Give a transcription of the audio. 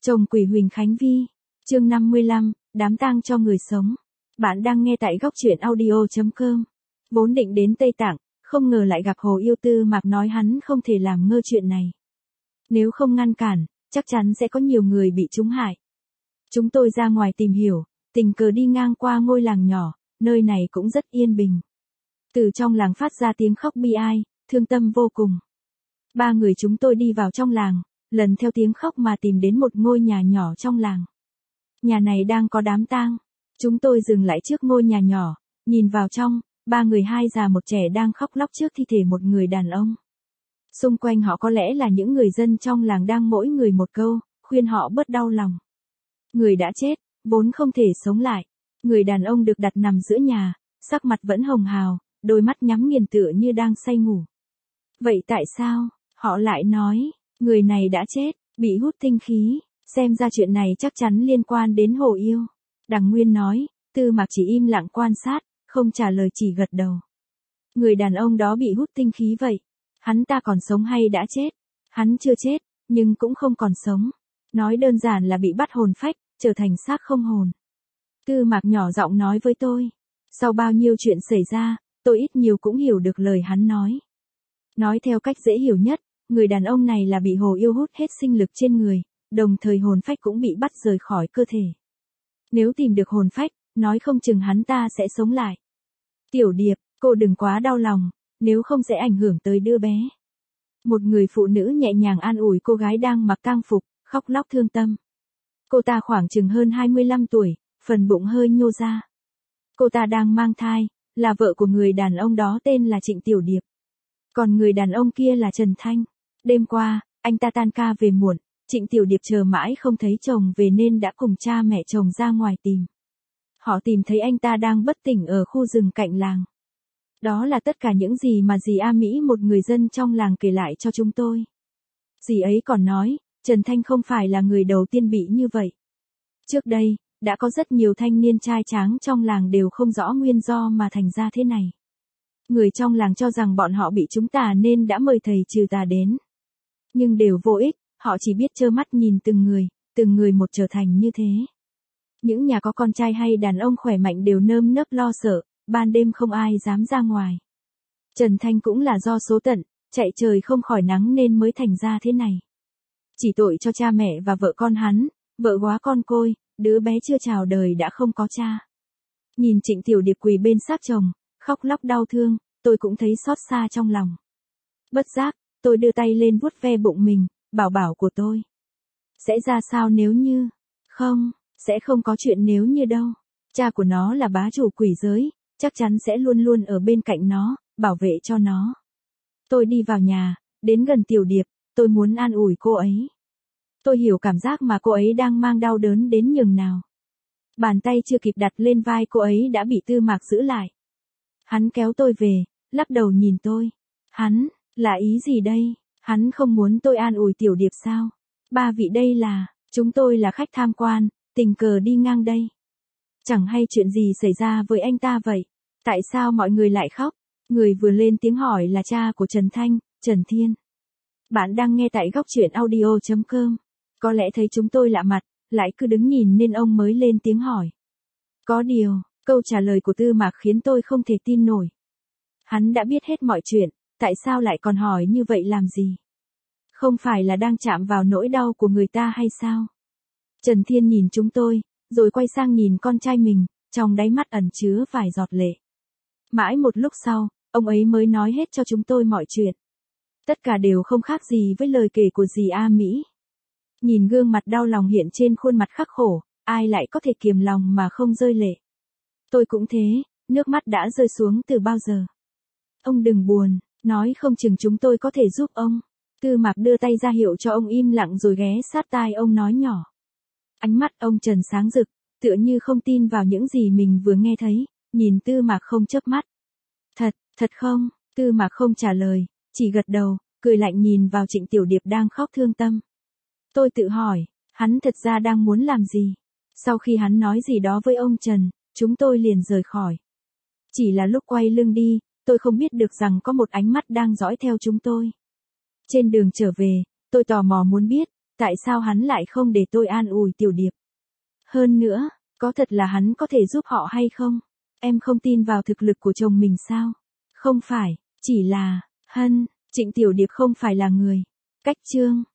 Chồng quỷ Huỳnh Khánh Vi. Chương 55, đám tang cho người sống. Bạn đang nghe tại góc truyện audio.com. Vốn định đến Tây Tạng, không ngờ lại gặp Hồ Yêu Tư Mạc nói hắn không thể làm ngơ chuyện này. Nếu không ngăn cản, chắc chắn sẽ có nhiều người bị trúng hại. Chúng tôi ra ngoài tìm hiểu, tình cờ đi ngang qua ngôi làng nhỏ, nơi này cũng rất yên bình. Từ trong làng phát ra tiếng khóc bi ai, thương tâm vô cùng. Ba người chúng tôi đi vào trong làng, lần theo tiếng khóc mà tìm đến một ngôi nhà nhỏ trong làng. Nhà này đang có đám tang. Chúng tôi dừng lại trước ngôi nhà nhỏ, nhìn vào trong, ba người hai già một trẻ đang khóc lóc trước thi thể một người đàn ông. Xung quanh họ có lẽ là những người dân trong làng đang mỗi người một câu, khuyên họ bớt đau lòng. Người đã chết, vốn không thể sống lại. Người đàn ông được đặt nằm giữa nhà, sắc mặt vẫn hồng hào, đôi mắt nhắm nghiền tựa như đang say ngủ. Vậy tại sao, họ lại nói, người này đã chết, bị hút tinh khí, xem ra chuyện này chắc chắn liên quan đến Hồ Yêu. Đằng Nguyên nói, Tư Mạc chỉ im lặng quan sát, không trả lời chỉ gật đầu. Người đàn ông đó bị hút tinh khí vậy, hắn ta còn sống hay đã chết? Hắn chưa chết, nhưng cũng không còn sống. Nói đơn giản là bị bắt hồn phách, trở thành xác không hồn. Tư Mạc nhỏ giọng nói với tôi. Sau bao nhiêu chuyện xảy ra, tôi ít nhiều cũng hiểu được lời hắn nói. Nói theo cách dễ hiểu nhất, người đàn ông này là bị Hồ Yêu hút hết sinh lực trên người, đồng thời hồn phách cũng bị bắt rời khỏi cơ thể. Nếu tìm được hồn phách, nói không chừng hắn ta sẽ sống lại. Tiểu Điệp, cô đừng quá đau lòng, nếu không sẽ ảnh hưởng tới đứa bé. Một người phụ nữ nhẹ nhàng an ủi cô gái đang mặc tang phục, khóc lóc thương tâm. Cô ta khoảng chừng hơn 25 tuổi, phần bụng hơi nhô ra. Cô ta đang mang thai, là vợ của người đàn ông đó tên là Trịnh Tiểu Điệp. Còn người đàn ông kia là Trần Thanh. Đêm qua, anh ta tan ca về muộn, Trịnh Tiểu Điệp chờ mãi không thấy chồng về nên đã cùng cha mẹ chồng ra ngoài tìm. Họ tìm thấy anh ta đang bất tỉnh ở khu rừng cạnh làng. Đó là tất cả những gì mà dì A Mỹ, một người dân trong làng, kể lại cho chúng tôi. Dì ấy còn nói, Trần Thanh không phải là người đầu tiên bị như vậy. Trước đây, đã có rất nhiều thanh niên trai tráng trong làng đều không rõ nguyên do mà thành ra thế này. Người trong làng cho rằng bọn họ bị trúng tà nên đã mời thầy trừ tà đến. Nhưng đều vô ích, họ chỉ biết trơ mắt nhìn từng người một trở thành như thế. Những nhà có con trai hay đàn ông khỏe mạnh đều nơm nớp lo sợ, ban đêm không ai dám ra ngoài. Trần Thanh cũng là do số tận, chạy trời không khỏi nắng nên mới thành ra thế này. Chỉ tội cho cha mẹ và vợ con hắn, vợ góa con côi, đứa bé chưa chào đời đã không có cha. Nhìn Trịnh Tiểu Điệp quỳ bên xác chồng, khóc lóc đau thương, tôi cũng thấy xót xa trong lòng. Bất giác, tôi đưa tay lên vuốt ve bụng mình, bảo của tôi. Sẽ ra sao nếu như... Không, sẽ không có chuyện nếu như đâu. Cha của nó là bá chủ quỷ giới, chắc chắn sẽ luôn luôn ở bên cạnh nó, bảo vệ cho nó. Tôi đi vào nhà, đến gần Tiểu Điệp, tôi muốn an ủi cô ấy. Tôi hiểu cảm giác mà cô ấy đang mang đau đớn đến nhường nào. Bàn tay chưa kịp đặt lên vai cô ấy đã bị Tư Mạc giữ lại. Hắn kéo tôi về, lắc đầu nhìn tôi. Hắn, là ý gì đây? Hắn không muốn tôi an ủi Tiểu Điệp sao? Ba vị đây là, chúng tôi là khách tham quan, tình cờ đi ngang đây. Chẳng hay chuyện gì xảy ra với anh ta vậy? Tại sao mọi người lại khóc? Người vừa lên tiếng hỏi là cha của Trần Thanh, Trần Thiên. Bạn đang nghe tại góc truyện audio.com. Có lẽ thấy chúng tôi lạ mặt, lại cứ đứng nhìn nên ông mới lên tiếng hỏi. Có điều, câu trả lời của Tư Mạc khiến tôi không thể tin nổi. Hắn đã biết hết mọi chuyện, tại sao lại còn hỏi như vậy làm gì? Không phải là đang chạm vào nỗi đau của người ta hay sao? Trần Thiên nhìn chúng tôi, rồi quay sang nhìn con trai mình, trong đáy mắt ẩn chứa vài giọt lệ. Mãi một lúc sau, ông ấy mới nói hết cho chúng tôi mọi chuyện. Tất cả đều không khác gì với lời kể của dì A Mỹ. Nhìn gương mặt đau lòng hiện trên khuôn mặt khắc khổ, ai lại có thể kiềm lòng mà không rơi lệ. Tôi cũng thế, nước mắt đã rơi xuống từ bao giờ. Ông đừng buồn, nói không chừng chúng tôi có thể giúp ông. Tư Mạc đưa tay ra hiệu cho ông im lặng rồi ghé sát tai ông nói nhỏ. Ánh mắt ông Trần sáng rực, tựa như không tin vào những gì mình vừa nghe thấy, nhìn Tư Mạc không chớp mắt. Thật không? Tư Mạc không trả lời, chỉ gật đầu, cười lạnh nhìn vào Trịnh Tiểu Điệp đang khóc thương tâm. Tôi tự hỏi, hắn thật ra đang muốn làm gì? Sau khi hắn nói gì đó với ông Trần, chúng tôi liền rời khỏi. Chỉ là lúc quay lưng đi, tôi không biết được rằng có một ánh mắt đang dõi theo chúng tôi. Trên đường trở về, tôi tò mò muốn biết, Tại sao hắn lại không để tôi an ủi Tiểu Điệp? Hơn nữa, có thật là hắn có thể giúp họ hay không? Em không tin vào thực lực của chồng mình sao? Không phải, chỉ là, Trịnh Tiểu Điệp không phải là người. Cách chương